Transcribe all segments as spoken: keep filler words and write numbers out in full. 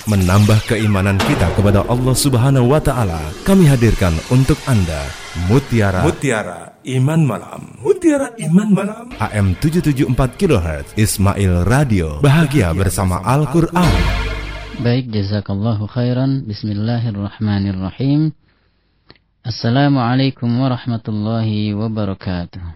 menambah keimanan kita kepada Allah Subhanahu wa taala. Kami hadirkan untuk Anda Mutiara Mutiara Iman Malam. Mutiara Iman Malam. A M tujuh tujuh empat kilohertz Ismail Radio. Bahagia bersama Al-Qur'an. Baik, jazakallahu khairan. Bismillahirrahmanirrahim. Assalamualaikum warahmatullahi wabarakatuh.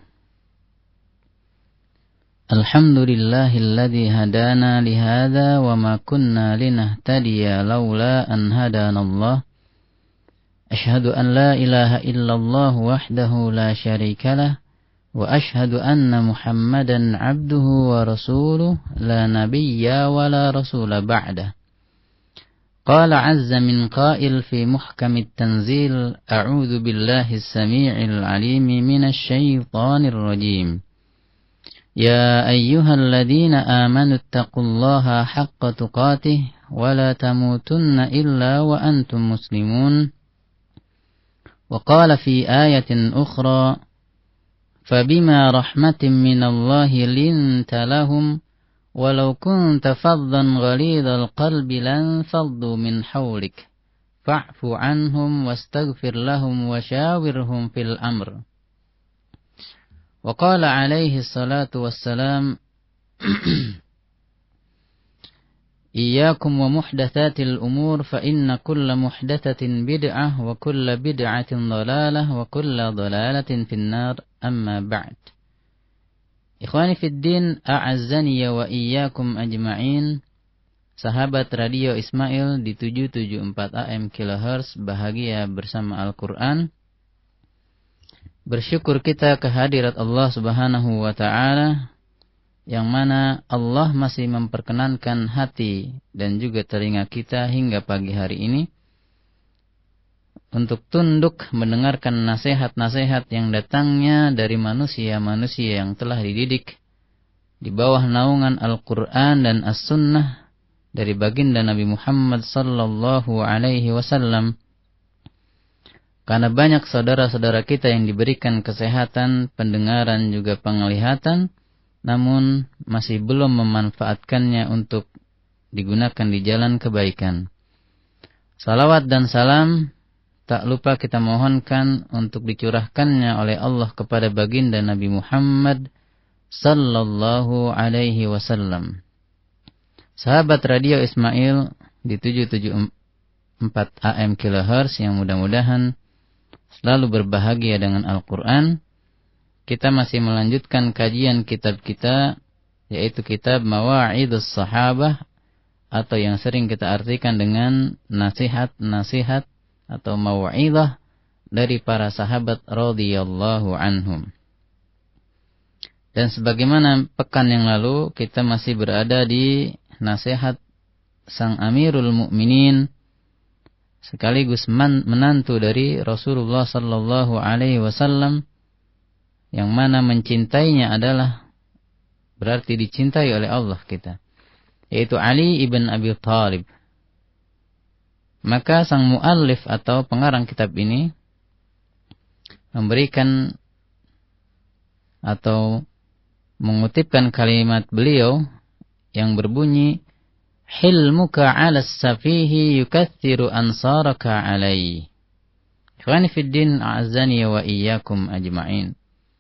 Alhamdulillahilladzi hadana lihada wa ma kunna linahtadiya laula an hadanallah. Ashhadu an la ilaha illallah wahdahu la syarika lah wa ashhadu anna Muhammadan abduhu wa rasuluh la nabiyya wa la rasula ba'dah. Qala azza min qail fi muhkamit tanzil a'udzu billahi as-sami'il 'alimi minasy syaithanir rajim. Ya ayyuhalladzina amanu taqullaha haqqa tuqatih wa la tamutunna illa wa antum muslimun. Wa qala fi ayatin ukhra fabima rahmatin minallahi linta lahum walau kunta faddan ghalidhal qalbi lan faddu min hawlik fa'fu anhum wastaghfir lahum washawirhum fil amr. Wa qala alaihi salatu wassalam Iyyakum wa muhdatsatil umur fa inna kulla muhdatsatin bid'ah wa kulla bid'atin dhalalah wa kulla dhalalatin finnar, amma ba'd. Ikhwani fid din, a'azzani wa iyyakum ajma'in. Sahabat Radio Ismail di tujuh tujuh empat A M kilohertz, bahagia bersama Al-Qur'an. Bersyukur kita kehadirat Allah Subhanahu wa ta'ala, yang mana Allah masih memperkenankan hati dan juga telinga kita hingga pagi hari ini untuk tunduk mendengarkan nasihat-nasihat yang datangnya dari manusia-manusia yang telah dididik di bawah naungan Al-Quran dan As-Sunnah dari baginda Nabi Muhammad sallallahu alaihi wasallam. Karena banyak saudara-saudara kita yang diberikan kesehatan, pendengaran juga penglihatan, namun masih belum memanfaatkannya untuk digunakan di jalan kebaikan. Salawat dan salam tak lupa kita mohonkan untuk dicurahkannya oleh Allah kepada baginda Nabi Muhammad sallallahu alaihi wasallam. Sahabat Radio Ismail di tujuh tujuh empat A M kilohertz yang mudah-mudahan selalu berbahagia dengan Al-Quran. Kita masih melanjutkan kajian kitab kita, yaitu kitab Mawa'idus Sahabah, atau yang sering kita artikan dengan nasihat-nasihat atau mawa'idah dari para sahabat radhiyallahu anhum. Dan sebagaimana pekan yang lalu, kita masih berada di nasihat sang Amirul Mukminin, sekaligus menantu dari Rasulullah sallallahu alaihi wasallam, yang mana mencintainya adalah berarti dicintai oleh Allah kita, yaitu Ali ibn Abi Thalib. Maka sang muallif atau pengarang kitab ini memberikan atau mengutipkan kalimat beliau yang berbunyi, hilmuka 'ala as-safihi yukaththiru ansaraka 'alaihi. Ikhwani fid din, a'azzani wa iyyakum ajma'in.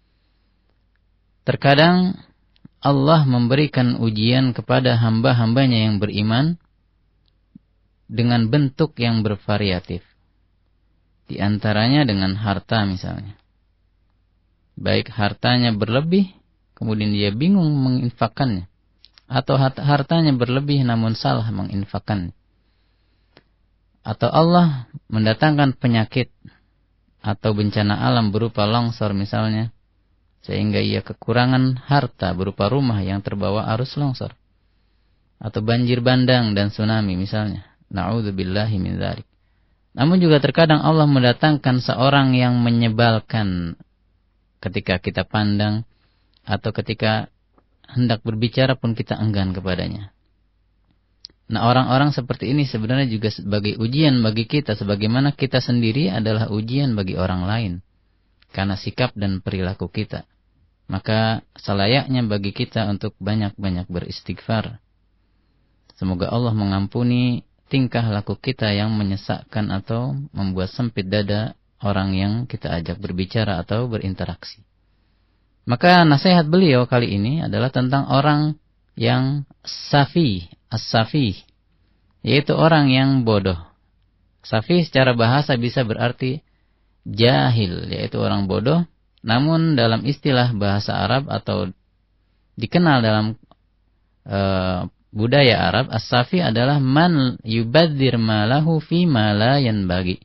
Terkadang Allah memberikan ujian kepada hamba-hambanya yang beriman dengan bentuk yang bervariatif. Di antaranya dengan harta misalnya. Baik hartanya berlebih, kemudian dia bingung menginfakkannya, atau hartanya berlebih namun salah menginfakkannya. Atau Allah mendatangkan penyakit atau bencana alam berupa longsor misalnya, sehingga ia kekurangan harta berupa rumah yang terbawa arus longsor. Atau banjir bandang dan tsunami misalnya. Na'udzubillahi min dzalik. Namun juga terkadang Allah mendatangkan seorang yang menyebalkan ketika kita pandang, atau ketika hendak berbicara pun kita enggan kepadanya. Nah, orang-orang seperti ini sebenarnya juga sebagai ujian bagi kita, sebagaimana kita sendiri adalah ujian bagi orang lain karena sikap dan perilaku kita. Maka selayaknya bagi kita untuk banyak-banyak beristighfar. Semoga Allah mengampuni tingkah laku kita yang menyesakkan atau membuat sempit dada orang yang kita ajak berbicara atau berinteraksi. Maka nasihat beliau kali ini adalah tentang orang yang safi, as-safi, yaitu orang yang bodoh. Safi secara bahasa bisa berarti jahil, yaitu orang bodoh. Namun dalam istilah bahasa Arab atau dikenal dalam uh, budaya Arab, as-safi adalah man yubadzir malahu fi ma la yanbaghi.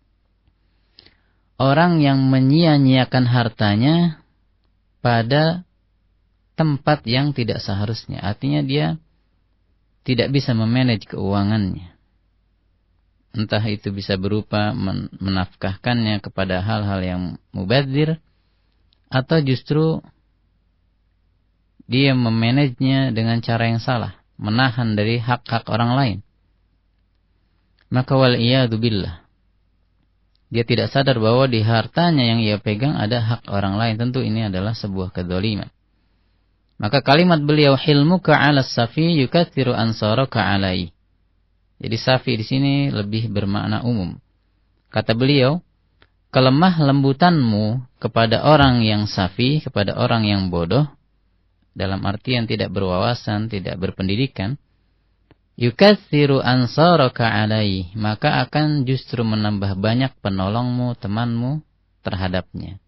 Orang yang menyia-nyiakan hartanya pada tempat yang tidak seharusnya. Artinya dia tidak bisa memanage keuangannya. Entah itu bisa berupa men- menafkahkannya kepada hal-hal yang mubadzir, atau justru dia memanagenya dengan cara yang salah, menahan dari hak-hak orang lain. Maka wal'iyadu billah, dia tidak sadar bahwa di hartanya yang ia pegang ada hak orang lain. Tentu ini adalah sebuah kedzaliman. Maka kalimat beliau, hilmuka 'ala safi yukatsiru ansaraka 'alai. Jadi safi di sini lebih bermakna umum. Kata beliau, kelemah lembutanmu kepada orang yang safi, kepada orang yang bodoh, dalam artian tidak berwawasan, tidak berpendidikan, yukatsiru ansaraka 'alai, maka akan justru menambah banyak penolongmu, temanmu terhadapnya.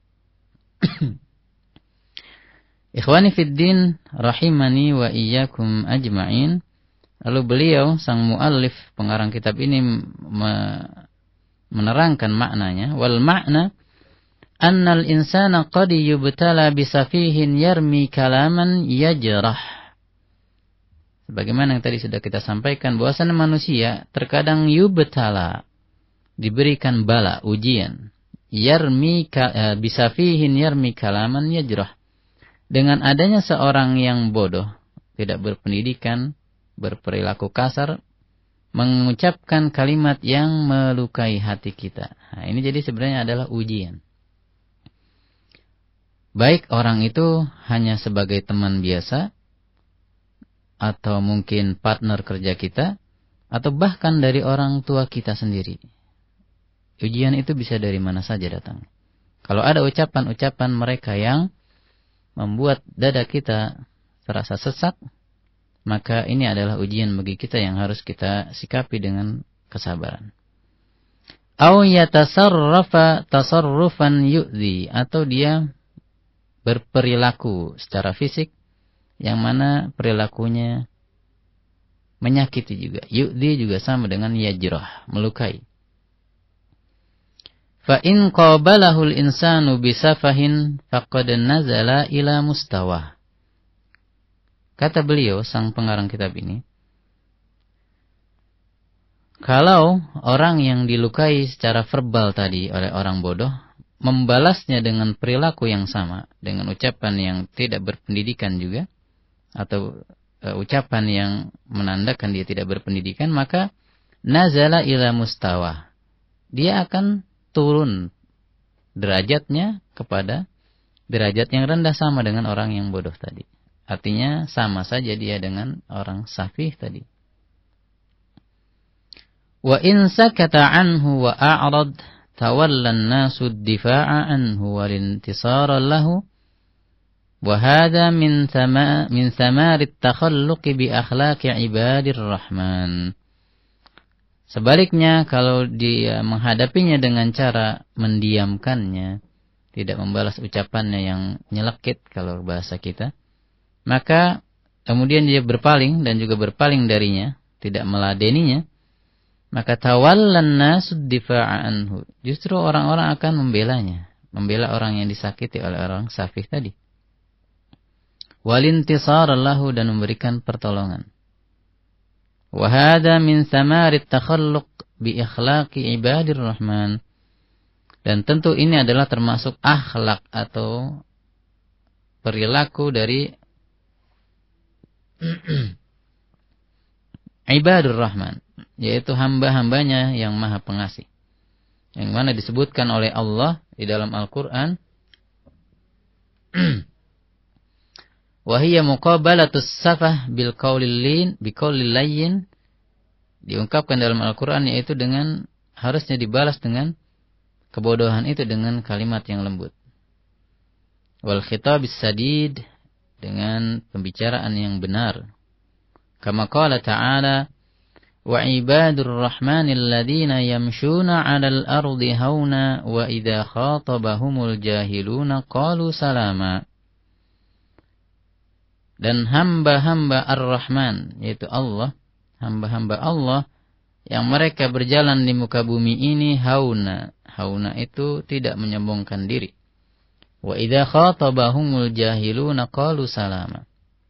Ikhwani fid din rahimani wa iyyakum ajma'in. Lalu beliau, sang muallif pengarang kitab ini menerangkan maknanya. Wal makna annal insana qad yubtala bisafihin yarmi kalaman yajrah. Sebagaimana yang tadi sudah kita sampaikan, bahwasanya manusia terkadang yubtala, diberikan bala, ujian. Yarmi bisafihin yarmi kalaman yajrah. Dengan adanya seorang yang bodoh, tidak berpendidikan, berperilaku kasar, mengucapkan kalimat yang melukai hati kita. Nah, ini jadi sebenarnya adalah ujian. Baik orang itu hanya sebagai teman biasa, atau mungkin partner kerja kita, atau bahkan dari orang tua kita sendiri. Ujian itu bisa dari mana saja datang. Kalau ada ucapan-ucapan mereka yang membuat dada kita terasa sesak, maka ini adalah ujian bagi kita yang harus kita sikapi dengan kesabaran. Au yatasarrafa tasarrufan yu'dhi, atau dia berperilaku secara fisik yang mana perilakunya menyakiti juga. Yu'dhi juga sama dengan yajrah, melukai. Fa in qabalahu al-insanu bisafahin faqad nazala ila mustawa. Kata beliau, sang pengarang kitab ini, kalau orang yang dilukai secara verbal tadi oleh orang bodoh, membalasnya dengan perilaku yang sama, dengan ucapan yang tidak berpendidikan juga, atau uh, ucapan yang menandakan dia tidak berpendidikan, maka nazala ila mustawa. Dia akan turun derajatnya kepada derajat yang rendah, sama dengan orang yang bodoh tadi. Artinya sama saja dia dengan orang safih tadi. Wa in sakata anhu wa a'rad tawalla an-nasu ad-difa'a anhu wal intisara lahu wa hadha min thama min thamari at-takhalluq bi akhlaqi ibadir rahman. Sebaliknya, kalau dia menghadapinya dengan cara mendiamkannya, tidak membalas ucapannya yang nyelekit kalau bahasa kita, maka kemudian dia berpaling dan juga berpaling darinya, tidak meladeninya, maka tawallan nasud difa'a anhu. Justru orang-orang akan membelanya, membela orang yang disakiti oleh orang safih tadi. Walintisara lahu, dan memberikan pertolongan. Wa hadha min thamarit takhalluq bi akhlaqi ibadir rahman. Dan tentu ini adalah termasuk akhlak atau perilaku dari Ibadur Rahman, yaitu hamba-hambanya yang maha pengasih, yang mana disebutkan oleh Allah di dalam Al-Quran, wahiyya muqabalatus safah bil qawlil lin bi qawlil layyin diungkapkan dalam Al-Quran, yaitu dengan harusnya dibalas dengan kebodohan itu dengan kalimat yang lembut. Wal khitabis sadid, dengan pembicaraan yang benar. Kama qala ta'ala, wa ibadur rahmanil ladina yamshuna 'alal ardi hauna wa idza khatabahumul jahiluna qalu salama. Dan hamba-hamba Ar-Rahman, yaitu Allah, hamba-hamba Allah yang mereka berjalan di muka bumi ini hauna. Hauna itu tidak menyombongkan diri. Wa idza khatabahumul jahiluna qalu salama.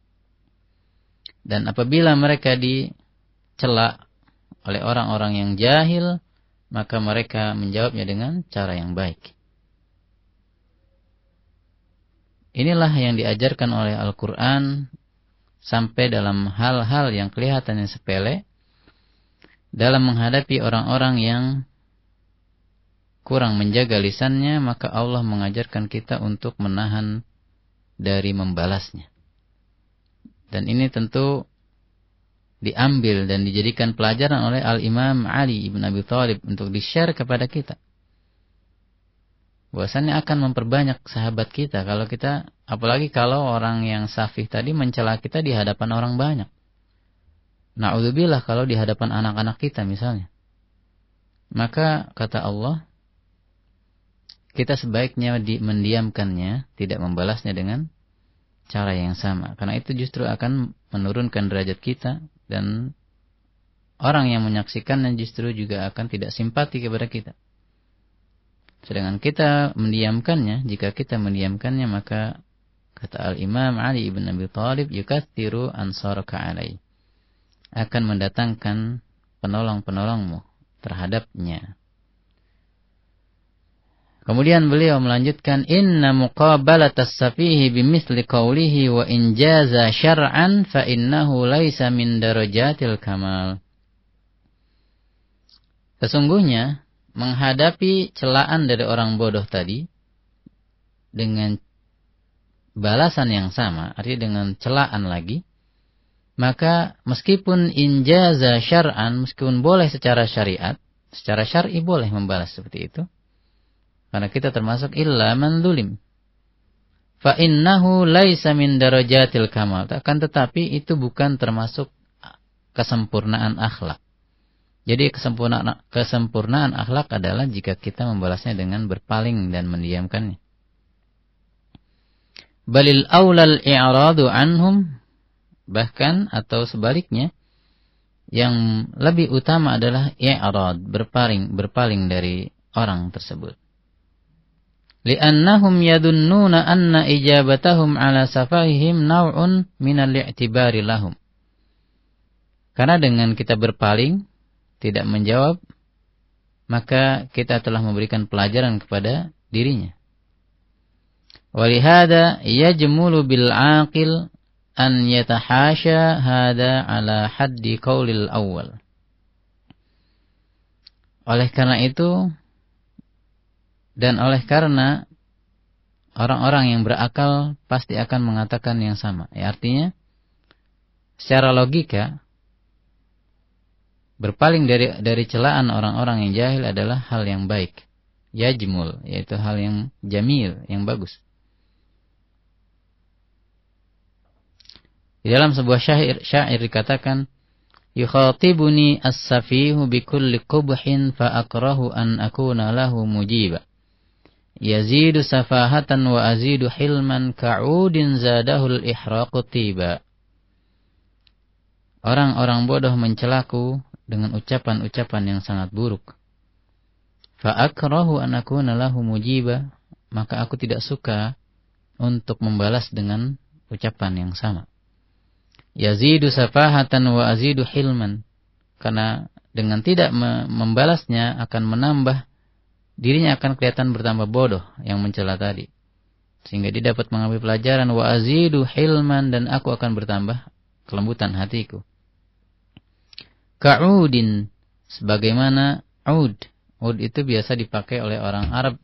Dan apabila mereka dicela oleh orang-orang yang jahil, maka mereka menjawabnya dengan cara yang baik. Inilah yang diajarkan oleh Al-Quran sampai dalam hal-hal yang kelihatannya sepele dalam menghadapi orang-orang yang kurang menjaga lisannya, maka Allah mengajarkan kita untuk menahan dari membalasnya. Dan ini tentu diambil dan dijadikan pelajaran oleh Al-Imam Ali ibn Abi Thalib untuk di-share kepada kita. Bahwasannya akan memperbanyak sahabat kita kalau kita, apalagi kalau orang yang safih tadi mencela kita di hadapan orang banyak. Na'udzubillah kalau di hadapan anak-anak kita misalnya. Maka kata Allah, kita sebaiknya di, mendiamkannya, tidak membalasnya dengan cara yang sama. Karena itu justru akan menurunkan derajat kita, dan orang yang menyaksikannya justru juga akan tidak simpati kepada kita. Sedangkan kita mendiamkannya, jika kita mendiamkannya, maka kata Al-Imam Ali ibn Abi Thalib, yukathiru ansaraka alai, akan mendatangkan penolong-penolongmu terhadapnya. Kemudian beliau melanjutkan, inna muqabalatas safihi bimithli qawlihi wa injaza syar'an fa innahu laisa min darajatil kamal. Sesungguhnya menghadapi celaan dari orang bodoh tadi dengan balasan yang sama, artinya dengan celaan lagi, maka meskipun injaza syar'an, meskipun boleh secara syariat, secara syar'i boleh membalas seperti itu, karena kita termasuk illa man zulim, fa innahu laisa min darajatil kamal, akan tetapi itu bukan termasuk kesempurnaan akhlak. Jadi kesempurnaan, kesempurnaan akhlak adalah jika kita membalasnya dengan berpaling dan mendiamkannya. Balil aulal i'radu anhum, bahkan atau sebaliknya, yang lebih utama adalah i'rad, berpaling, berpaling dari orang tersebut. Li'annahum yadunnuna anna ijabatahum ala safahihim naw'un minal i'tibari lahum. Karena dengan kita berpaling, tidak menjawab, maka kita telah memberikan pelajaran kepada dirinya. Walihada yajmulu bil aqil an yatahasha hada ala haddi qaulil awal. Oleh karena itu, dan oleh karena orang-orang yang berakal pasti akan mengatakan yang sama. Ya, artinya secara logika berpaling dari dari celaan orang-orang yang jahil adalah hal yang baik. Yajmul, yaitu hal yang jamil, yang bagus. Di dalam sebuah syair, syair dikatakan, yukhatibuni as-safihu bikulli qubhin fa akrahu an akuna lahu mujiba. Yazidu safahatan wa azidu hilman ka'udin zadahul ihraqu tiba. Orang-orang bodoh mencelaku dengan ucapan-ucapan yang sangat buruk. Fa akrahu an akuna lahu mujiba, maka aku tidak suka untuk membalas dengan ucapan yang sama. Yazidu safahatan wa azidu hilman, karena dengan tidak membalasnya akan menambah, dirinya akan kelihatan bertambah bodoh yang mencela tadi, sehingga dia dapat mengambil pelajaran. Wa azidu hilman, dan aku akan bertambah kelembutan hatiku. Ka'udin, sebagaimana ud. Ud itu biasa dipakai oleh orang Arab,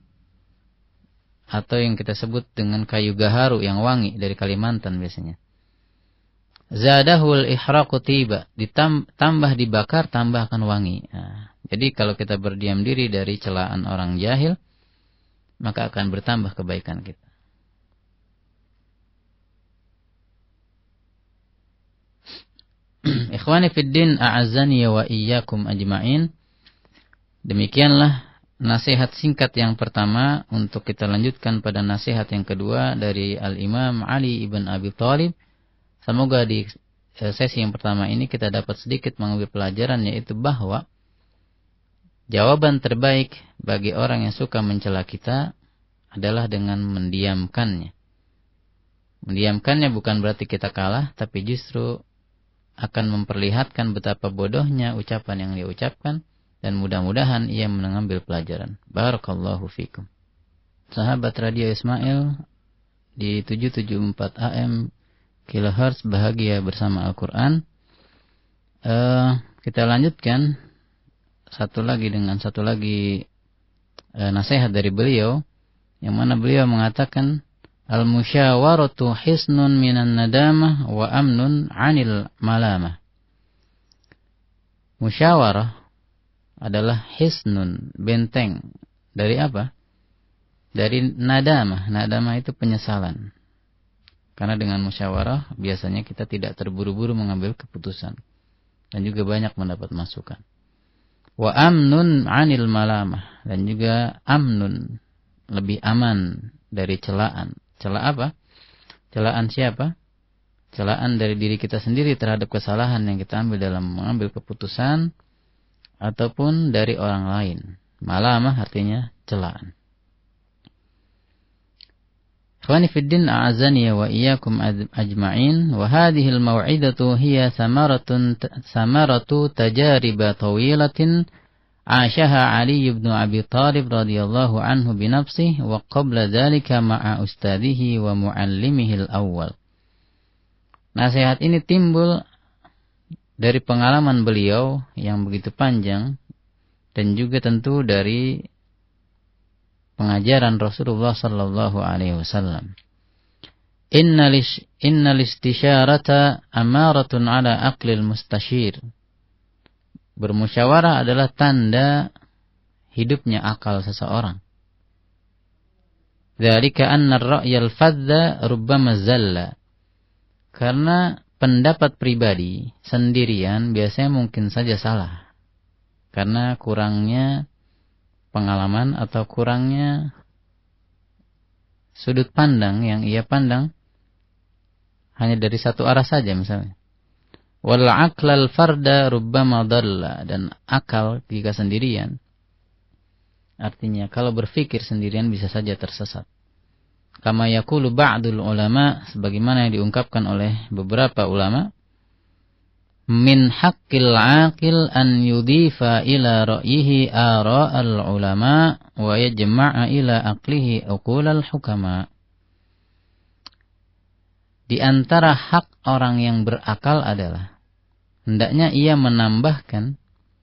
atau yang kita sebut dengan kayu gaharu yang wangi dari Kalimantan biasanya. zadahul ihraqu tiba, ditambah dibakar tambah akan wangi. Nah, jadi kalau kita berdiam diri dari celaan orang jahil, maka akan bertambah kebaikan kita. Ikhwani fid din, a'azzani wa iyyakum ajma'in. Demikianlah nasihat singkat yang pertama. Untuk kita lanjutkan pada nasihat yang kedua dari Al-Imam Ali ibn Abi Thalib. Semoga di sesi yang pertama ini kita dapat sedikit mengambil pelajaran, yaitu bahwa jawaban terbaik bagi orang yang suka mencela kita adalah dengan mendiamkannya. Mendiamkannya bukan berarti kita kalah, tapi justru akan memperlihatkan betapa bodohnya ucapan yang dia ucapkan, dan mudah-mudahan ia mengambil pelajaran. Barakallahu fikum. Sahabat Radio Ismail di tujuh tujuh empat A M kilohertz bahagia bersama Al-Quran. Uh, kita lanjutkan satu lagi dengan satu lagi uh, nasihat dari beliau, yang mana beliau mengatakan, al-musyawaratu hisnun minan nadamah wa amnun 'anil malamah. Musyawarah adalah hisnun, benteng. Dari apa? Dari nadamah. Nadamah itu penyesalan. Karena dengan musyawarah biasanya kita tidak terburu-buru mengambil keputusan, dan juga banyak mendapat masukan. Wa amnun 'anil malamah, dan juga amnun, lebih aman dari celaan. Cela apa? Celaan siapa? Celaan dari diri kita sendiri terhadap kesalahan yang kita ambil dalam mengambil keputusan, ataupun dari orang lain. Malamah artinya celaan. Ikhwani fid din, a'azani wa iyyakum ajma'in. Wa hadhihi al-maw'idatu hiya thamaratun thamaratu tajarib tawilatin عاشها علي بن أبي طالب رضي الله عنه بنفسه وقبل ذلك مع أستاذه ومعلمه الأول. Nasihat ini timbul dari pengalaman beliau yang begitu panjang, dan juga tentu dari pengajaran Rasulullah sallallahu alaihi wasallam. Innal istisyarata amaratun ala aqlil mustashir. Bermusyawarah adalah tanda hidupnya akal seseorang. Dzalika anna ar-ra'yal fadza rubbama zalla. Karena pendapat pribadi sendirian biasanya mungkin saja salah, karena kurangnya pengalaman atau kurangnya sudut pandang yang ia pandang hanya dari satu arah saja misalnya. Wal aqlal farda rubbama dhalla, dan akal jika sendirian artinya kalau berpikir sendirian bisa saja tersesat. Kama yaqulu ba'dul ulama, sebagaimana yang diungkapkan oleh beberapa ulama, min haqqil aqil an yudhifa ila ra'yihi ara'al ulama wa yajma'a ila aqlihi uqulal hukama. Di antara hak orang yang berakal adalah hendaknya ia menambahkan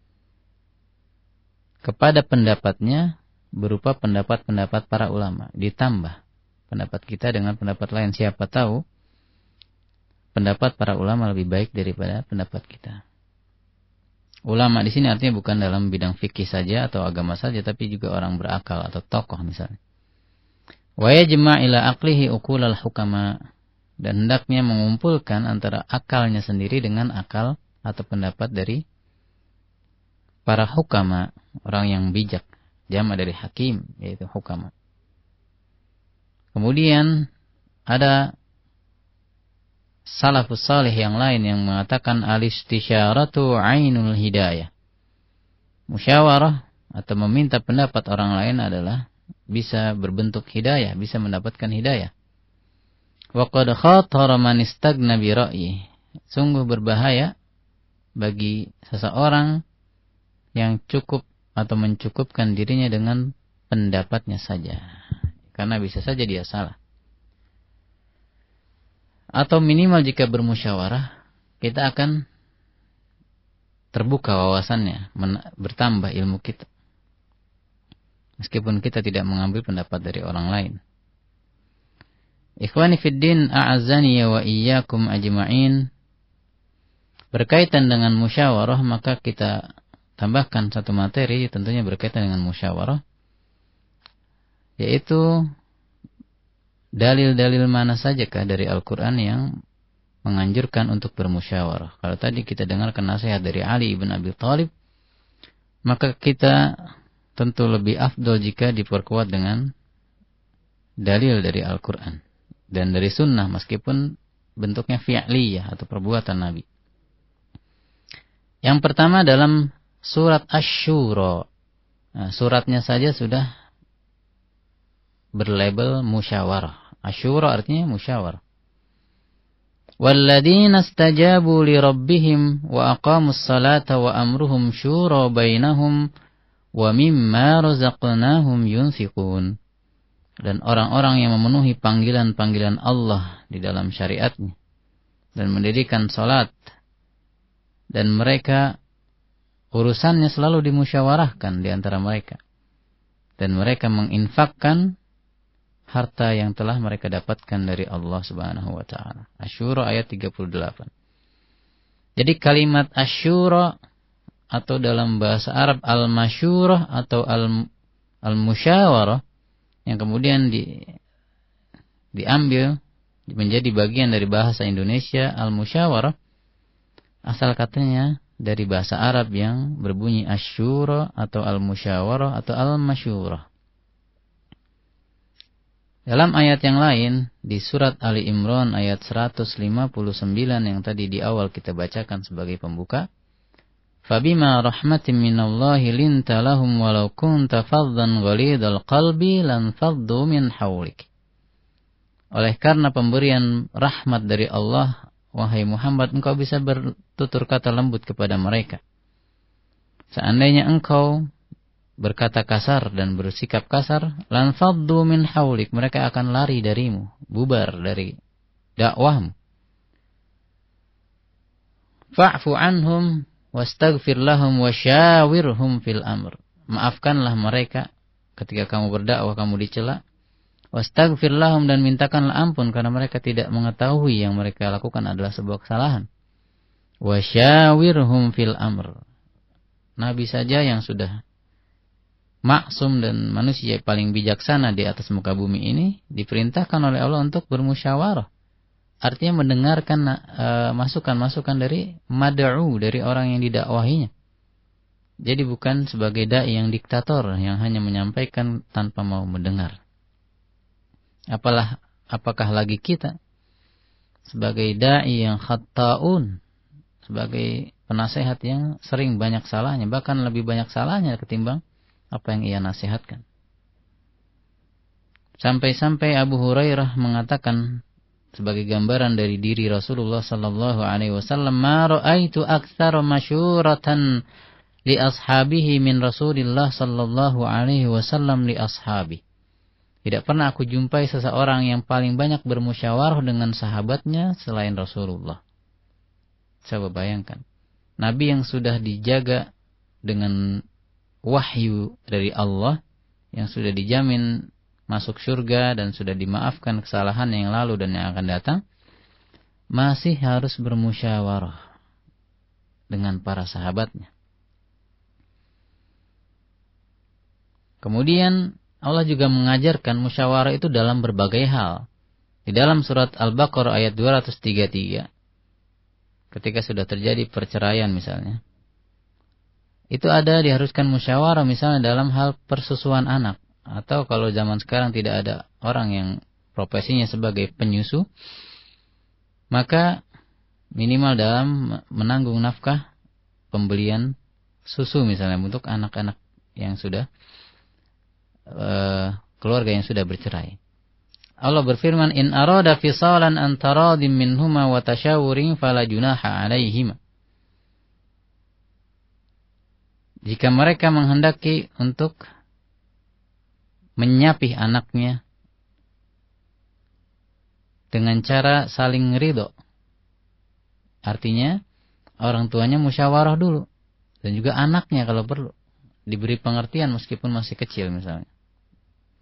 kepada pendapatnya berupa pendapat-pendapat para ulama. Ditambah pendapat kita dengan pendapat lain. Siapa tahu pendapat para ulama lebih baik daripada pendapat kita. Ulama di sini artinya bukan dalam bidang fikih saja atau agama saja, tapi juga orang berakal atau tokoh misalnya. Wa yajma' ila aqlihi uqulal hukama, dan hendaknya mengumpulkan antara akalnya sendiri dengan akal atau pendapat dari para hukama, orang yang bijak. Jama' dari hakim, yaitu hukama. Kemudian ada salafus salih yang lain yang mengatakan al-istisyaratu ainul hidayah. Musyawarah atau meminta pendapat orang lain adalah bisa berbentuk hidayah, bisa mendapatkan hidayah. Wa qad khatara man istagna bi ra'yi. Sungguh berbahaya bagi seseorang yang cukup atau mencukupkan dirinya dengan pendapatnya saja, karena bisa saja dia salah. Atau minimal jika bermusyawarah, kita akan terbuka wawasannya, bertambah ilmu kita, meskipun kita tidak mengambil pendapat dari orang lain. Ikhwani fid din, a'azzani wa iyyakum ajma'in. berkaitan dengan musyawarah, maka kita tambahkan satu materi tentunya berkaitan dengan musyawarah, yaitu dalil-dalil mana sajakah dari Al-Quran yang menganjurkan untuk bermusyawarah. Kalau tadi kita dengarkan nasihat dari Ali ibn Abi Thalib, maka kita tentu lebih afdol jika diperkuat dengan dalil dari Al-Quran dan dari sunnah, meskipun bentuknya fi'liyah atau perbuatan Nabi. Yang pertama dalam surat Asy-Syura. Nah, suratnya saja sudah berlabel musyawarah. Asy-Syura artinya musyawarah. Walladzina istajabu li rabbihim wa aqamus salata wa amruhum syura bainahum wa mimma razaqnahum yunfiqun. Dan orang-orang yang memenuhi panggilan-panggilan Allah di dalam syariatnya dan mendirikan salat, dan mereka urusannya selalu dimusyawarahkan di antara mereka, dan mereka menginfakkan harta yang telah mereka dapatkan dari Allah Subhanahu wa taala. Asy-Syura ayat tiga puluh delapan. Jadi kalimat Asy-Syura atau dalam bahasa Arab al-masyurah atau al-musyawarah yang kemudian di, diambil menjadi bagian dari bahasa Indonesia al-musyawarah, asal katanya dari bahasa Arab yang berbunyi Asy-Syura atau al-musyawarah atau al-masyurah. Dalam ayat yang lain, di surat Ali Imran ayat seratus lima puluh sembilan yang tadi di awal kita bacakan sebagai pembuka, فَبِمَا رَحْمَةٍ مِّنَ اللَّهِ لِنْتَ لَهُمْ وَلَوْ كُنْتَ فَظًّا غَلِيظَ الْقَلْبِ لَانفَضُّوا مِنْ حَوْلِكَ. Oleh karena pemberian rahmat dari Allah, wahai Muhammad, engkau bisa bertutur kata lembut kepada mereka. Seandainya engkau berkata kasar dan bersikap kasar, lanfaddu min haulik, mereka akan lari darimu, bubar dari dakwahmu. Fa'fu anhum wastaghfir lahum wasyawirhum fil amr. Maafkanlah mereka ketika kamu berdakwah, kamu dicela. Wastaghfir lahum, dan mintakanlah ampun karena mereka tidak mengetahui yang mereka lakukan adalah sebuah kesalahan. Wasyawirhum fil amr. Nabi saja yang sudah maksum dan manusia paling bijaksana di atas muka bumi ini diperintahkan oleh Allah untuk bermusyawarah. Artinya mendengarkan uh, masukan-masukan dari mad'u, dari orang yang didakwahinya. Jadi bukan sebagai dai yang diktator yang hanya menyampaikan tanpa mau mendengar. Apalah apakah lagi kita sebagai dai yang khatta'un, sebagai penasehat yang sering banyak salahnya, bahkan lebih banyak salahnya ketimbang apa yang ia nasihatkan. Sampai-sampai Abu Hurairah mengatakan sebagai gambaran dari diri Rasulullah sallallahu alaihi wasallam, "Ma ra'aitu aktsara masyuratan li ashabihi min Rasulillah sallallahu alaihi wasallam li ashabi." Tidak pernah aku jumpai seseorang yang paling banyak bermusyawarah dengan sahabatnya selain Rasulullah. Coba bayangkan, Nabi yang sudah dijaga dengan wahyu dari Allah, yang sudah dijamin masuk surga dan sudah dimaafkan kesalahan yang lalu dan yang akan datang, masih harus bermusyawarah dengan para sahabatnya. Kemudian Allah juga mengajarkan musyawarah itu dalam berbagai hal. Di dalam surat Al-Baqarah ayat dua ratus tiga puluh tiga, ketika sudah terjadi perceraian misalnya, itu ada diharuskan musyawarah misalnya dalam hal persusuan anak. Atau kalau zaman sekarang tidak ada orang yang profesinya sebagai penyusu, maka minimal dalam menanggung nafkah pembelian susu misalnya untuk anak-anak yang sudah uh, keluarga yang sudah bercerai. Allah berfirman, "In arada fisalan an taradim minhuma wa tashawurin fala junaha 'alaihima." Jika mereka menghendaki untuk menyapih anaknya dengan cara saling ridho, artinya orang tuanya musyawarah dulu, dan juga anaknya kalau perlu diberi pengertian meskipun masih kecil misalnya.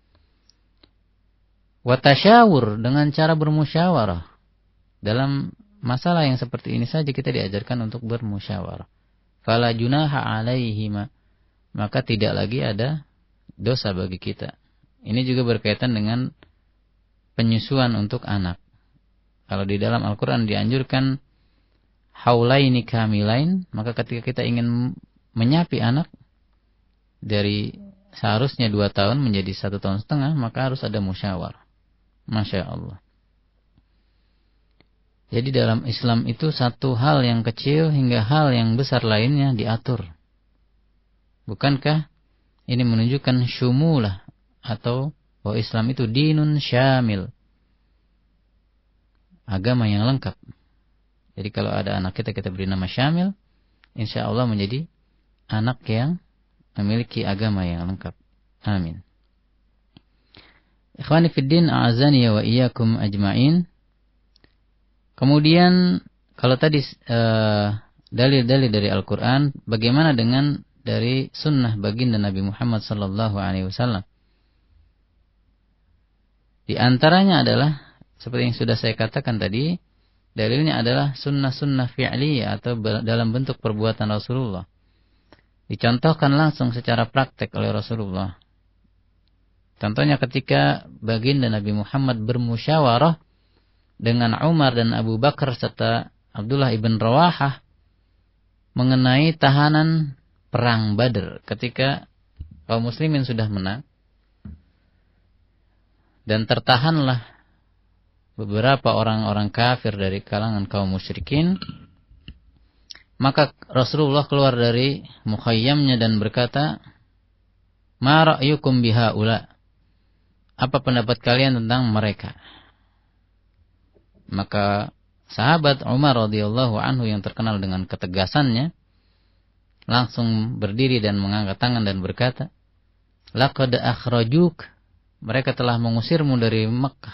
Watasyawur, dengan cara bermusyawarah dalam masalah yang seperti ini saja kita diajarkan untuk bermusyawarah. Fala junaha alaihima, maka tidak lagi ada dosa bagi kita. Ini juga berkaitan dengan penyusuan untuk anak. Kalau di dalam Al-Quran dianjurkan haulaini kamilain, maka ketika kita ingin menyapi anak dari seharusnya dua tahun menjadi satu tahun setengah, maka harus ada musyawarah. Masya Allah. Jadi dalam Islam itu satu hal yang kecil hingga hal yang besar lainnya diatur. Bukankah ini menunjukkan syumulah atau bahwa Islam itu dinun syamil, agama yang lengkap. Jadi kalau ada anak kita, kita beri nama Syamil, insya Allah menjadi anak yang memiliki agama yang lengkap. Amin. Ikhwani fiddin, a'azani wa iyyakum ajma'in. Kemudian kalau tadi uh, dalil-dalil dari Al-Quran, bagaimana dengan dari sunnah baginda Nabi Muhammad sallallahu alaihi wasallam? Di antaranya adalah seperti yang sudah saya katakan tadi, dalilnya adalah sunnah-sunnah fi'liyah atau dalam bentuk perbuatan Rasulullah. Dicontohkan langsung secara praktek oleh Rasulullah. Contohnya ketika baginda Nabi Muhammad bermusyawarah dengan Umar dan Abu Bakar serta Abdullah ibn Rawahah mengenai tahanan perang Badr ketika kaum muslimin sudah menang dan tertahanlah beberapa orang-orang kafir dari kalangan kaum musyrikin. Maka Rasulullah keluar dari mukhayyamnya dan berkata, "Ma ra'yukum bihaula?" Apa pendapat kalian tentang mereka? Maka sahabat Umar radhiyallahu anhu yang terkenal dengan ketegasannya langsung berdiri dan mengangkat tangan dan berkata, "Laqad akhrajuk." Mereka telah mengusirmu dari Makkah.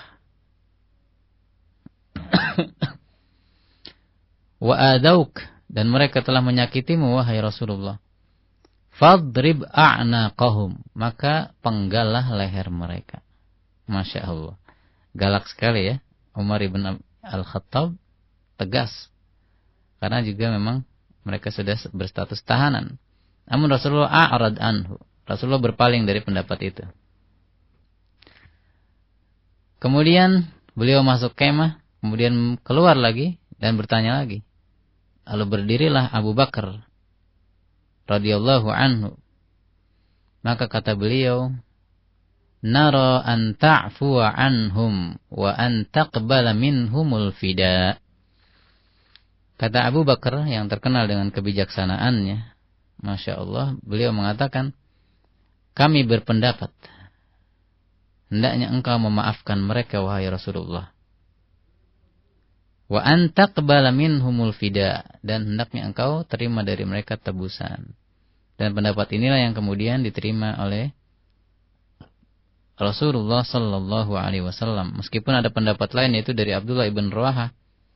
Wa adauk, dan mereka telah menyakitimu wahai Rasulullah. Fadrib a'naqahum, maka penggalah leher mereka. Masya Allah, galak sekali ya Umar ibn Al-Khattab, tegas. Karena juga memang mereka sudah berstatus tahanan. Namun Rasulullah a'rad anhu, Rasulullah berpaling dari pendapat itu. Kemudian beliau masuk kemah, kemudian keluar lagi dan bertanya lagi. Lalu berdirilah Abu Bakar radhiyallahu anhu. Maka kata beliau, "Nara an ta'fuwa anhum wa an taqbala minhumul fida." Kata Abu Bakar yang terkenal dengan kebijaksanaannya, Masya Allah, beliau mengatakan, "Kami berpendapat hendaknya engkau memaafkan mereka wahai Rasulullah. Wa an taqbala minhumul fida, dan hendaknya engkau terima dari mereka tebusan." Dan pendapat inilah yang kemudian diterima oleh Rasulullah sallallahu alaihi wasallam. Meskipun ada pendapat lain yaitu dari Abdullah ibn Rawahah.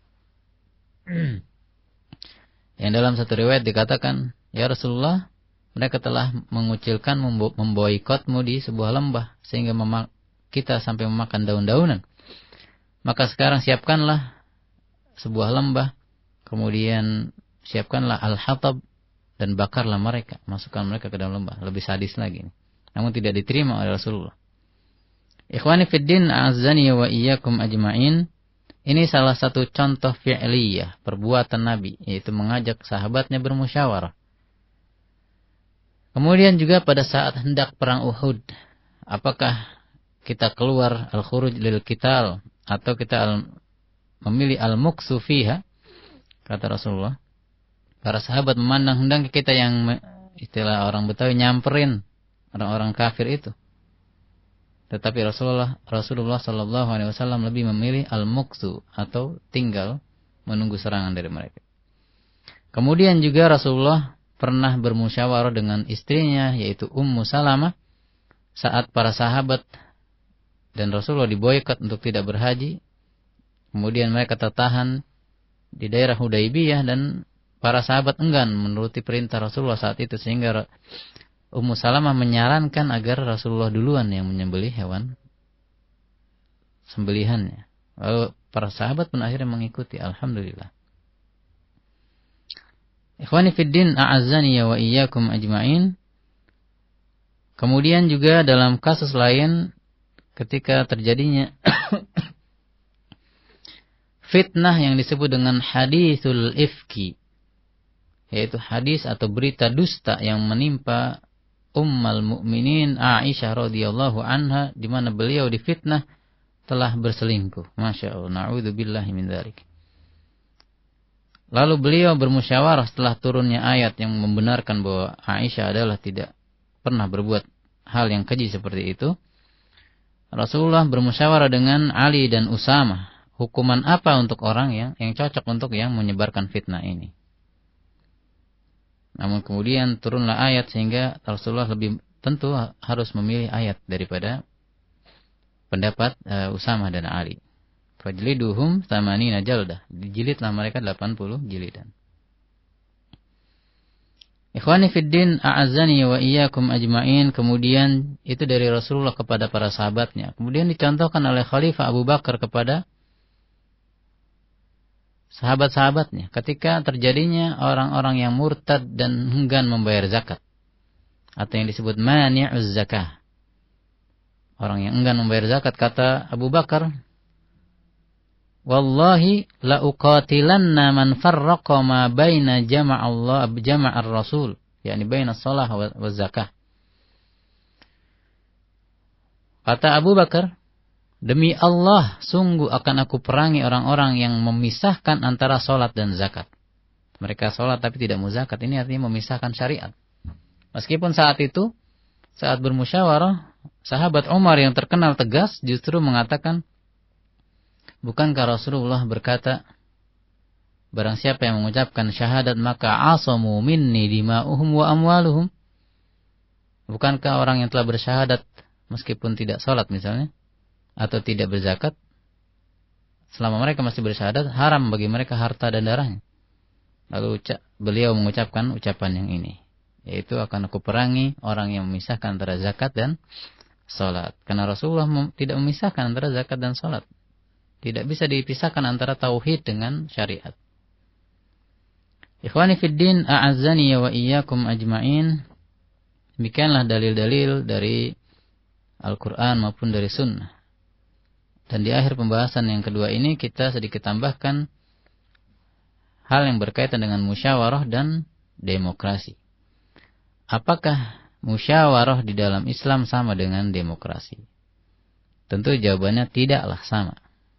Yang dalam satu riwayat dikatakan, "Ya Rasulullah, mereka telah mengucilkan, memboikotmu di sebuah lembah sehingga memak- kita sampai memakan daun-daunan. Maka sekarang siapkanlah sebuah lembah, kemudian siapkanlah al-hatab dan bakarlah mereka, masukkan mereka ke dalam lembah." Lebih sadis lagi. Namun tidak diterima oleh Rasulullah. Ikhwani fiddin, a'azzani wa iyyakum ajma'in. Ini salah satu contoh fi'liyah, perbuatan Nabi, yaitu mengajak sahabatnya bermusyawarah. Kemudian juga pada saat hendak perang Uhud, apakah kita keluar al-khuruj lil qital atau kita al- memilih al-muksu fiha? Kata Rasulullah, para sahabat memandang hendaknya kita yang, istilah orang Betawi, nyamperin orang-orang kafir itu. Tetapi Rasulullah Rasulullah sallallahu alaihi wasallam lebih memilih al-muksu atau tinggal menunggu serangan dari mereka. Kemudian juga Rasulullah pernah bermusyawarah dengan istrinya yaitu Ummu Salamah saat para sahabat dan Rasulullah diboikot untuk tidak berhaji. Kemudian mereka tertahan di daerah Hudaybiyah dan para sahabat enggan menuruti perintah Rasulullah saat itu, sehingga Ummu Salamah menyarankan agar Rasulullah duluan yang menyembelih hewan sembelihannya Lalu para sahabat pun akhirnya mengikuti. Alhamdulillah. Ikhwani fiddin, a'azzani wa iyyakum ajma'in. Kemudian juga dalam kasus lain, ketika terjadinya fitnah yang disebut dengan hadithul ifki, yaitu hadis atau berita dusta yang menimpa Ummul Mukminin Aisyah radhiyallahu anha, di mana beliau difitnah telah berselingkuh. Masya Allah, na'udzubillahi min dzalik. Lalu beliau bermusyawarah setelah turunnya ayat yang membenarkan bahwa Aisyah adalah tidak pernah berbuat hal yang keji seperti itu. Rasulullah bermusyawarah dengan Ali dan Usamah. Hukuman apa untuk orang yang yang cocok untuk yang menyebarkan fitnah ini? Namun kemudian turunlah ayat sehingga Rasulullah lebih tentu harus memilih ayat daripada pendapat uh, Usamah dan Ali. Fajliduhum tsamanina jaldah. Dijilidlah mereka delapan puluh jilidan. Ikhwani fiddin, a'azzani wa iyyakum ajma'in. Kemudian itu dari Rasulullah kepada para sahabatnya. Kemudian dicontohkan oleh Khalifah Abu Bakar kepada sahabat-sahabatnya ketika terjadinya orang-orang yang murtad dan enggan membayar zakat, atau yang disebut mani'uz zakah. Orang yang enggan membayar zakat, kata Abu Bakar, wallahi la uqatilanna man farraqa ma baina jama' Allah jama'ar Rasul, yakni baina shalah wa zakah. Kata Abu Bakar, demi Allah, sungguh akan aku perangi orang-orang yang memisahkan antara salat dan zakat. Mereka salat tapi tidak mau zakat. Ini artinya memisahkan syariat. Meskipun saat itu, saat bermusyawarah, sahabat Umar yang terkenal tegas justru mengatakan, bukankah Rasulullah berkata, barang siapa yang mengucapkan syahadat maka asamu minni dima'uhum wa amwaluhum. Bukankah orang yang telah bersyahadat meskipun tidak salat misalnya, atau tidak berzakat, selama mereka masih bersyahadat, haram bagi mereka harta dan darahnya. Lalu beliau mengucapkan ucapan yang ini, yaitu akan aku perangi orang yang memisahkan antara zakat dan salat. Karena Rasulullah tidak memisahkan antara zakat dan salat. Tidak bisa dipisahkan antara tauhid dengan syariat. Ikhwani fiddin, a'azzani wa iyyakum ajma'in. Demikianlah dalil-dalil dari Al-Quran maupun dari Sunnah. Dan di akhir pembahasan yang kedua ini kita sedikit tambahkan hal yang berkaitan dengan musyawarah dan demokrasi. Apakah musyawarah di dalam Islam sama dengan demokrasi? Tentu jawabannya tidaklah sama.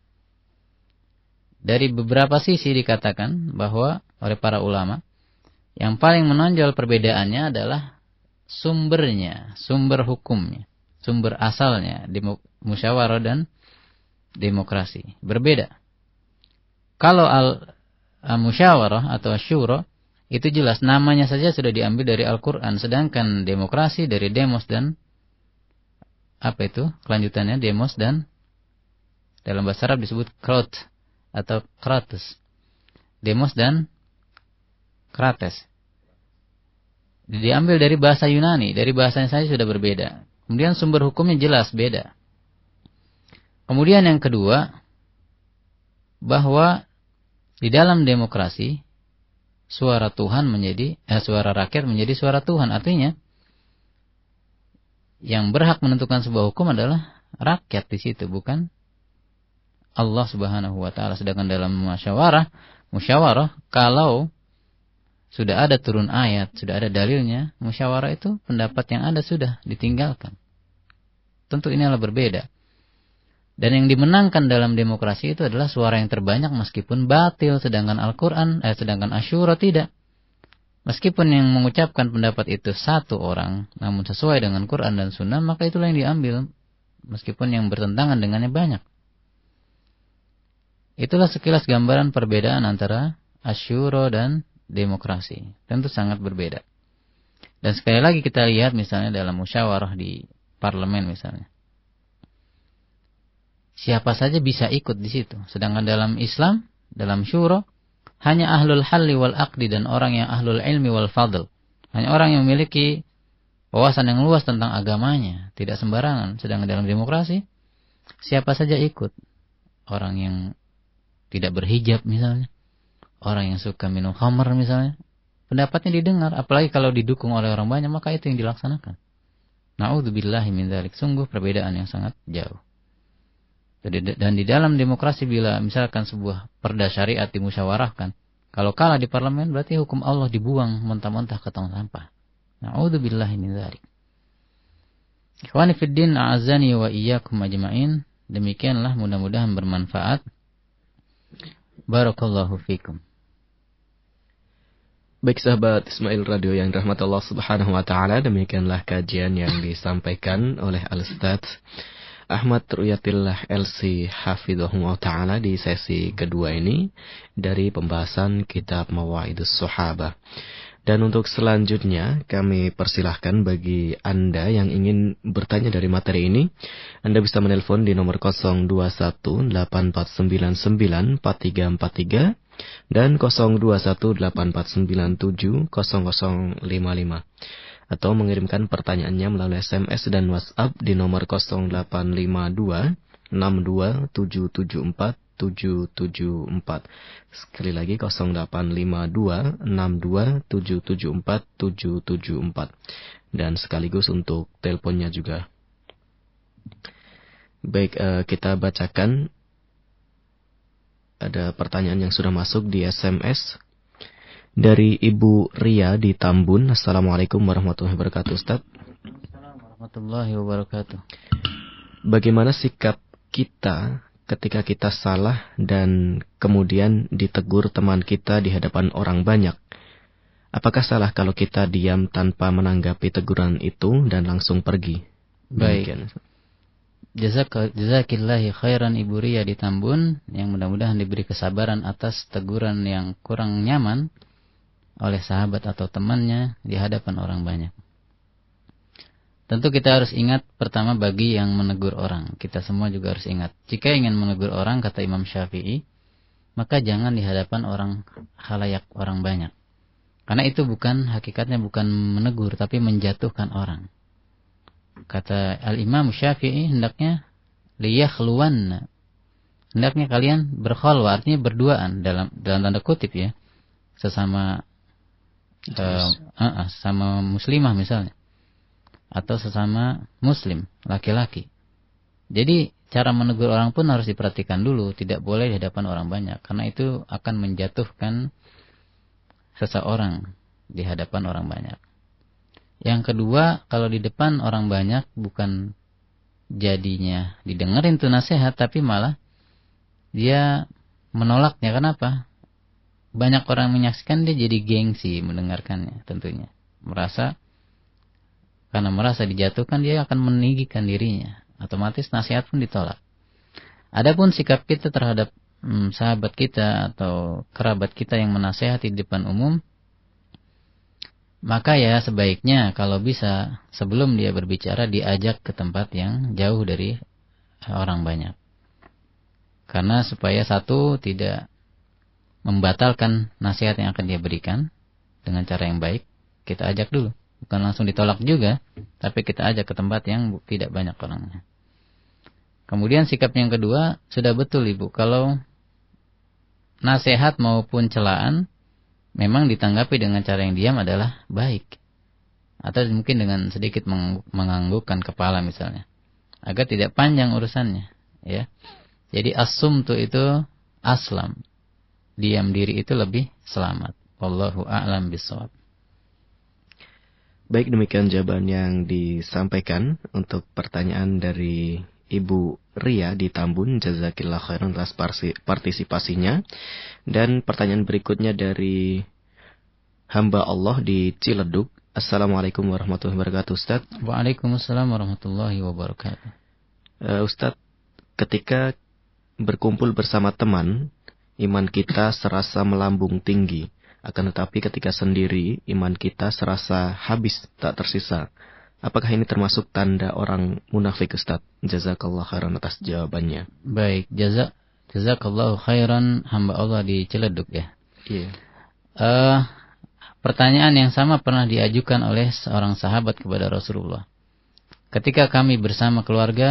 Dari beberapa sisi dikatakan bahwa oleh para ulama, yang paling menonjol perbedaannya adalah sumbernya, sumber hukumnya, sumber asalnya, musyawarah dan demokrasi. Berbeda. Kalau al-musyawarah atau syura, itu jelas namanya saja sudah diambil dari Al-Quran. Sedangkan demokrasi dari demos dan, apa itu kelanjutannya, demos dan, dalam bahasa Arab disebut krot atau kratus. Demos dan krates. Diambil dari bahasa Yunani. Dari bahasanya saja sudah berbeda. Kemudian sumber hukumnya jelas beda. Kemudian yang kedua, bahwa di dalam demokrasi suara Tuhan menjadi eh, suara rakyat menjadi suara Tuhan. Artinya yang berhak menentukan sebuah hukum adalah rakyat di situ, bukan Allah Subhanahu wa taala. Sedangkan dalam musyawarah, musyawarah kalau sudah ada turun ayat, sudah ada dalilnya, musyawarah itu pendapat yang ada sudah ditinggalkan. Tentu ini adalah berbeda. Dan yang dimenangkan dalam demokrasi itu adalah suara yang terbanyak meskipun batil, sedangkan Al-Qur'an, eh, sedangkan Asyura tidak. Meskipun yang mengucapkan pendapat itu satu orang, namun sesuai dengan Quran dan Sunnah, maka itulah yang diambil, meskipun yang bertentangan dengannya banyak. Itulah sekilas gambaran perbedaan antara Asyura dan demokrasi. Tentu sangat berbeda. Dan sekali lagi kita lihat misalnya dalam musyawarah di parlemen misalnya. Siapa saja bisa ikut di situ. Sedangkan dalam Islam, dalam syura, hanya ahlul halli wal aqdi dan orang yang ahlul ilmi wal fadl. Hanya orang yang memiliki wawasan yang luas tentang agamanya. Tidak sembarangan. Sedangkan dalam demokrasi, siapa saja ikut. orang yang tidak berhijab misalnya, orang yang suka minum khamr misalnya, pendapatnya didengar, apalagi kalau didukung oleh orang banyak, maka itu yang dilaksanakan. Na'udzubillahi min dzalik, sungguh perbedaan yang sangat jauh. Dan di dalam demokrasi, bila misalkan sebuah perda syariat dimusyawarahkan, kalau kalah di parlemen berarti hukum Allah dibuang mentah-mentah ke tong sampah. Na'udzubillahi min dzalik. Ikhwani fid din, a'azzani wa iyyakum ajma'in. Demikianlah, mudah-mudahan bermanfaat. Barakallahu fikum. Baik sahabat Ismail Radio yang dirahmati Allah Subhanahu wa taala, demikianlah kajian yang disampaikan oleh Al-Ustaz Ahmad Ruyatillah L C Hafidhahullah taala di sesi kedua ini dari pembahasan kitab Mawaidus Sahabah. Dan untuk selanjutnya kami persilahkan bagi Anda yang ingin bertanya dari materi ini, Anda bisa menelpon di nomor nol dua satu delapan empat sembilan sembilan empat tiga empat tiga dan nol dua satu delapan empat sembilan tujuh nol nol lima lima, atau mengirimkan pertanyaannya melalui S M S dan WhatsApp di nomor nol delapan lima dua enam dua tujuh tujuh empat tujuh tujuh empat. Sekali lagi nol delapan lima dua enam dua tujuh tujuh empat tujuh tujuh empat. Dan sekaligus untuk teleponnya juga. Baik, uh, kita bacakan. Ada pertanyaan yang sudah masuk di S M S dari Ibu Ria di Tambun. Assalamualaikum warahmatullahi wabarakatuh, Ustaz. Assalamualaikum warahmatullahi wabarakatuh. Bagaimana sikap kita ketika kita salah dan kemudian ditegur teman kita di hadapan orang banyak? Apakah salah kalau kita diam tanpa menanggapi teguran itu dan langsung pergi? Baik. Jazakillahi khairan Ibu Ria di Tambun, yang mudah-mudahan diberi kesabaran atas teguran yang kurang nyaman oleh sahabat atau temannya di hadapan orang banyak. Tentu kita harus ingat, pertama bagi yang menegur orang, kita semua juga harus ingat, jika ingin menegur orang, kata Imam Syafi'i, maka jangan di hadapan orang khalayak, orang banyak. Karena itu bukan, hakikatnya bukan menegur, tapi menjatuhkan orang. Kata Al-Imam Syafi'i, hendaknya liyakhluwanna, hendaknya kalian berkhalwa, artinya berduaan, dalam dalam tanda kutip ya, sesama uh, uh, sama muslimah misalnya, atau sesama muslim, laki-laki. Jadi cara menegur orang pun harus diperhatikan dulu, tidak boleh di hadapan orang banyak, karena itu akan menjatuhkan seseorang di hadapan orang banyak. Yang kedua, kalau di depan orang banyak bukan jadinya didengerin tuh nasihat, tapi malah dia menolaknya. Kenapa? Banyak orang menyaksikan, dia jadi gengsi mendengarkannya tentunya. Merasa, karena merasa dijatuhkan, dia akan meninggikan dirinya. Otomatis nasihat pun ditolak. Adapun sikap kita terhadap hmm, sahabat kita atau kerabat kita yang menasehati di depan umum, maka ya sebaiknya kalau bisa sebelum dia berbicara diajak ke tempat yang jauh dari orang banyak. Karena supaya satu, tidak membatalkan nasihat yang akan dia berikan dengan cara yang baik, kita ajak dulu. Bukan langsung ditolak juga, tapi kita ajak ke tempat yang tidak banyak orangnya. Kemudian sikap yang kedua, sudah betul Ibu, kalau nasihat maupun celaan memang ditanggapi dengan cara yang diam adalah baik. Atau mungkin dengan sedikit menganggukkan kepala misalnya, agar tidak panjang urusannya, ya. Jadi as-sumtu itu aslam, diam diri itu lebih selamat. Wallahu a'lam bishawab. Baik, demikian jawaban yang disampaikan untuk pertanyaan dari Ibu Ria di Tambun. Jazakillah khairan atas partisipasinya. Dan pertanyaan berikutnya dari hamba Allah di Ciledug. Assalamualaikum warahmatullahi wabarakatuh, Ustaz. Waalaikumsalam warahmatullahi wabarakatuh. uh, Ustaz, ketika berkumpul bersama teman, iman kita serasa melambung tinggi. Akan tetapi ketika sendiri, iman kita serasa habis, tak tersisa. Apakah ini termasuk tanda orang munafik, Ustaz? Jazakallah khairan atas jawabannya. Baik, jazak, jazakallahu khairan hamba Allah di Ciledug ya. Iya. Yeah. Uh, pertanyaan yang sama pernah diajukan oleh seorang sahabat kepada Rasulullah. Ketika kami bersama keluarga,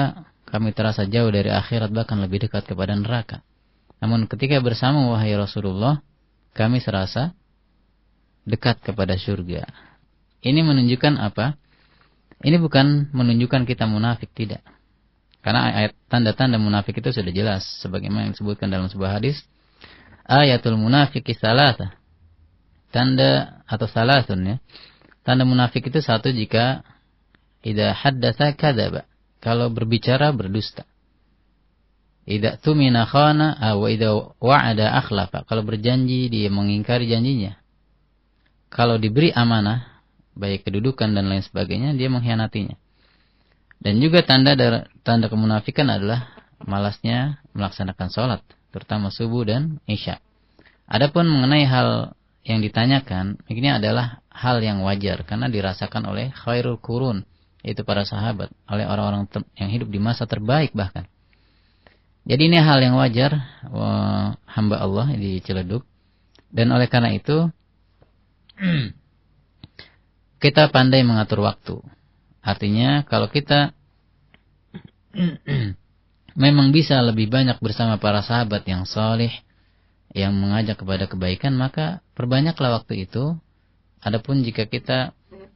kami terasa jauh dari akhirat, bahkan lebih dekat kepada neraka. Namun ketika bersama wahai Rasulullah, kami serasa dekat kepada surga. Ini menunjukkan apa? Ini bukan menunjukkan kita munafik, tidak. Karena ayat tanda-tanda munafik itu sudah jelas, sebagaimana yang disebutkan dalam sebuah hadis, ayatul munafiki salasa. Tanda atau salasun, ya. Tanda munafik itu satu, jika idza haddatsa kadzaba. Kalau berbicara berdusta. Idza tumina khana wa idza wa'ada akhlafa. Kalau berjanji dia mengingkari janjinya. Kalau diberi amanah, baik kedudukan dan lain sebagainya, dia mengkhianatinya. Dan juga tanda tanda kemunafikan adalah malasnya melaksanakan sholat, terutama subuh dan isya. Adapun mengenai hal yang ditanyakan, ini adalah hal yang wajar karena dirasakan oleh khairul qurun, yaitu para sahabat, oleh orang-orang yang hidup di masa terbaik bahkan. Jadi ini hal yang wajar, wah, hamba Allah diceleduk. Dan oleh karena itu kita pandai mengatur waktu. Artinya kalau kita memang bisa lebih banyak bersama para sahabat yang saleh, yang mengajak kepada kebaikan, maka perbanyaklah waktu itu. Adapun jika kita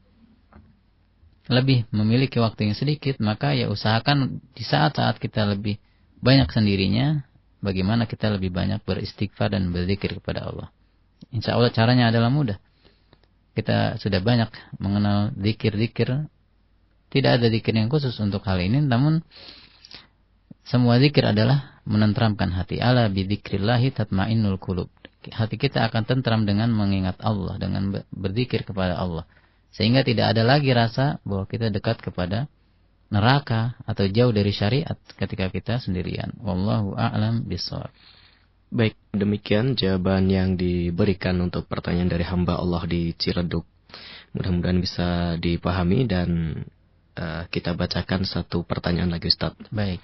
lebih memiliki waktu yang sedikit, maka ya usahakan di saat-saat kita lebih banyak sendirinya, bagaimana kita lebih banyak beristighfar dan berzikir kepada Allah. Insya Allah caranya adalah mudah. Kita sudah banyak mengenal zikir-zikir. Tidak ada zikir yang khusus untuk hal ini, namun semua zikir adalah menenteramkan hati. Ala bidzikrillahi tatmainnul qulub. Hati kita akan tentram dengan mengingat Allah, dengan berzikir kepada Allah. Sehingga tidak ada lagi rasa bahwa kita dekat kepada neraka atau jauh dari syariat ketika kita sendirian. Wallahu a'lam bishawab. Baik, demikian jawaban yang diberikan untuk pertanyaan dari hamba Allah di Ciledug. Mudah-mudahan bisa dipahami dan uh, kita bacakan satu pertanyaan lagi, Ustaz. Baik.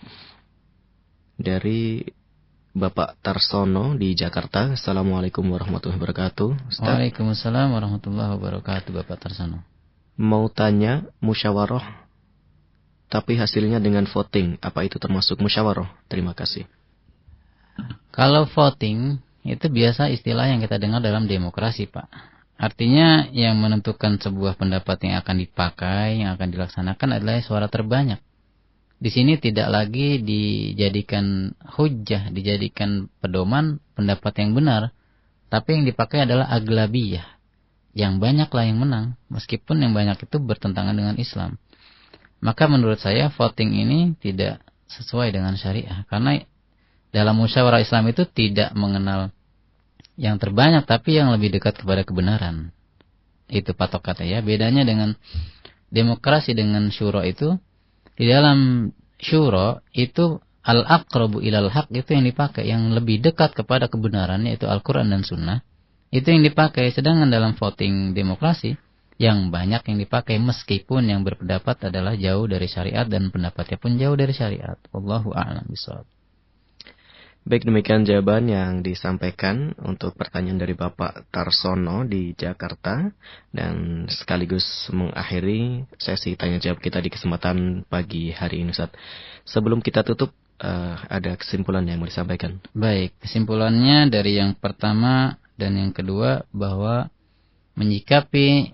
Dari Bapak Tarsono di Jakarta. Assalamualaikum warahmatullahi wabarakatuh. Ustaz. Waalaikumsalam warahmatullahi wabarakatuh, Bapak Tarsono. Mau tanya, musyawarah tapi hasilnya dengan voting, apa itu termasuk musyawarah? Terima kasih. Kalau voting, itu biasa istilah yang kita dengar dalam demokrasi, Pak. Artinya yang menentukan sebuah pendapat yang akan dipakai, yang akan dilaksanakan adalah suara terbanyak. Di sini tidak lagi dijadikan hujjah, dijadikan pedoman pendapat yang benar, tapi yang dipakai adalah aglabiyah. Yang banyaklah yang menang, meskipun yang banyak itu bertentangan dengan Islam. Maka menurut saya voting ini tidak sesuai dengan syariah. Karena dalam musyawarah Islam itu tidak mengenal yang terbanyak, tapi yang lebih dekat kepada kebenaran. Itu patokannya ya. Bedanya dengan demokrasi dengan syura itu, di dalam syura itu al-aqrabu ilal haq itu yang dipakai, yang lebih dekat kepada kebenaran, yaitu Al-Quran dan Sunnah. Itu yang dipakai. Sedangkan dalam voting demokrasi, yang banyak yang dipakai meskipun yang berpendapat adalah jauh dari syariat dan pendapatnya pun jauh dari syariat. Wallahu a'lam bishawab. Baik, demikian jawaban yang disampaikan untuk pertanyaan dari Bapak Tarsono di Jakarta, dan sekaligus mengakhiri sesi tanya jawab kita di kesempatan pagi hari ini, Ustaz. Sebelum kita tutup, uh, ada kesimpulan yang mau disampaikan. Baik, kesimpulannya dari yang pertama dan yang kedua, bahwa menyikapi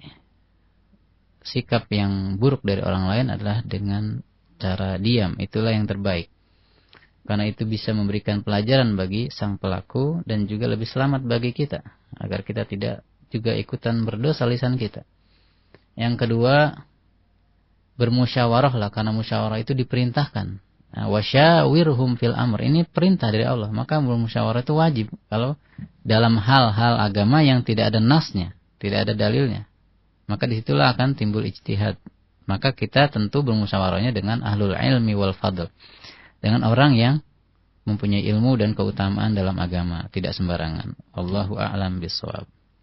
sikap yang buruk dari orang lain adalah dengan cara diam. Itulah yang terbaik. Karena itu bisa memberikan pelajaran bagi sang pelaku dan juga lebih selamat bagi kita, agar kita tidak juga ikutan berdosa lisan kita. Yang kedua, bermusyawarahlah, karena musyawarah itu diperintahkan. Nah, wasyawirhum fil amr, ini perintah dari Allah. Maka bermusyawarah itu wajib kalau dalam hal-hal agama yang tidak ada nasnya, tidak ada dalilnya. Maka disitulah akan timbul ijtihad. Maka kita tentu bermusyawarahnya dengan ahlul ilmi wal fadl, dengan orang yang mempunyai ilmu dan keutamaan dalam agama, tidak sembarangan. Allahu a'lam bishawab.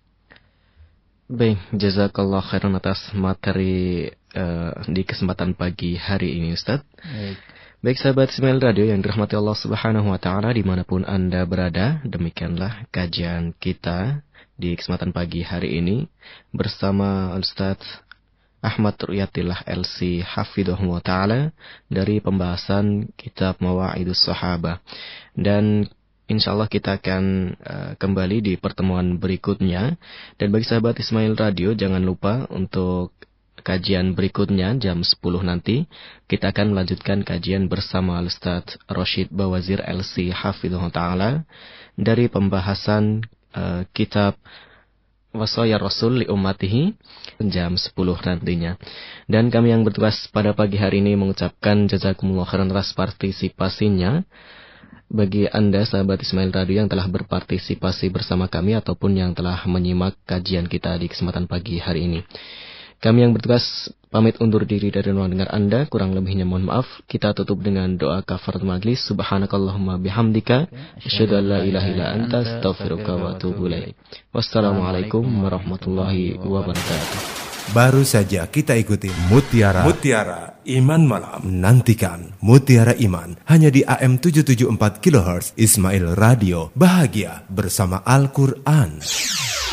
Baik, jazakallah khairan atas materi uh, di kesempatan pagi hari ini, Ustaz. Baik. Baik, sahabat Ismail Radio yang dirahmati Allah Subhanahu wa taala dimanapun Anda berada, demikianlah kajian kita di kesempatan pagi hari ini bersama Ustaz Ahmad Ruyatillah L C hafidhahullah ta'ala dari pembahasan kitab Mawa'idus Sahabah. Dan insyaallah kita akan uh, kembali di pertemuan berikutnya. Dan bagi sahabat Ismail Radio, jangan lupa untuk kajian berikutnya jam sepuluh nanti kita akan melanjutkan kajian bersama Ustaz Rashid Bawazir L C hafidhahullah ta'ala dari pembahasan uh, kitab Wasaya Rasul li ummatihi jam sepuluh nantinya. Dan kami yang bertugas pada pagi hari ini mengucapkan jazakumullah khairan atas partisipasinya. Bagi Anda sahabat Ismail Radio yang telah berpartisipasi bersama kami ataupun yang telah menyimak kajian kita di kesempatan pagi hari ini. Kami yang bertugas pamit undur diri dari ruang dengar Anda, kurang lebihnya mohon maaf. Kita tutup dengan doa kafaratul majlis. Subhanakallahumma bihamdika asyhadu an la ilaha illa anta astaghfiruka wa atubu ilaik. Wassalamualaikum warahmatullahi wabarakatuh. Baru saja kita ikuti Mutiara Mutiara Iman Malam. Nantikan Mutiara Iman hanya di A M tujuh tujuh empat kilohertz Ismail Radio. Bahagia bersama Al-Quran.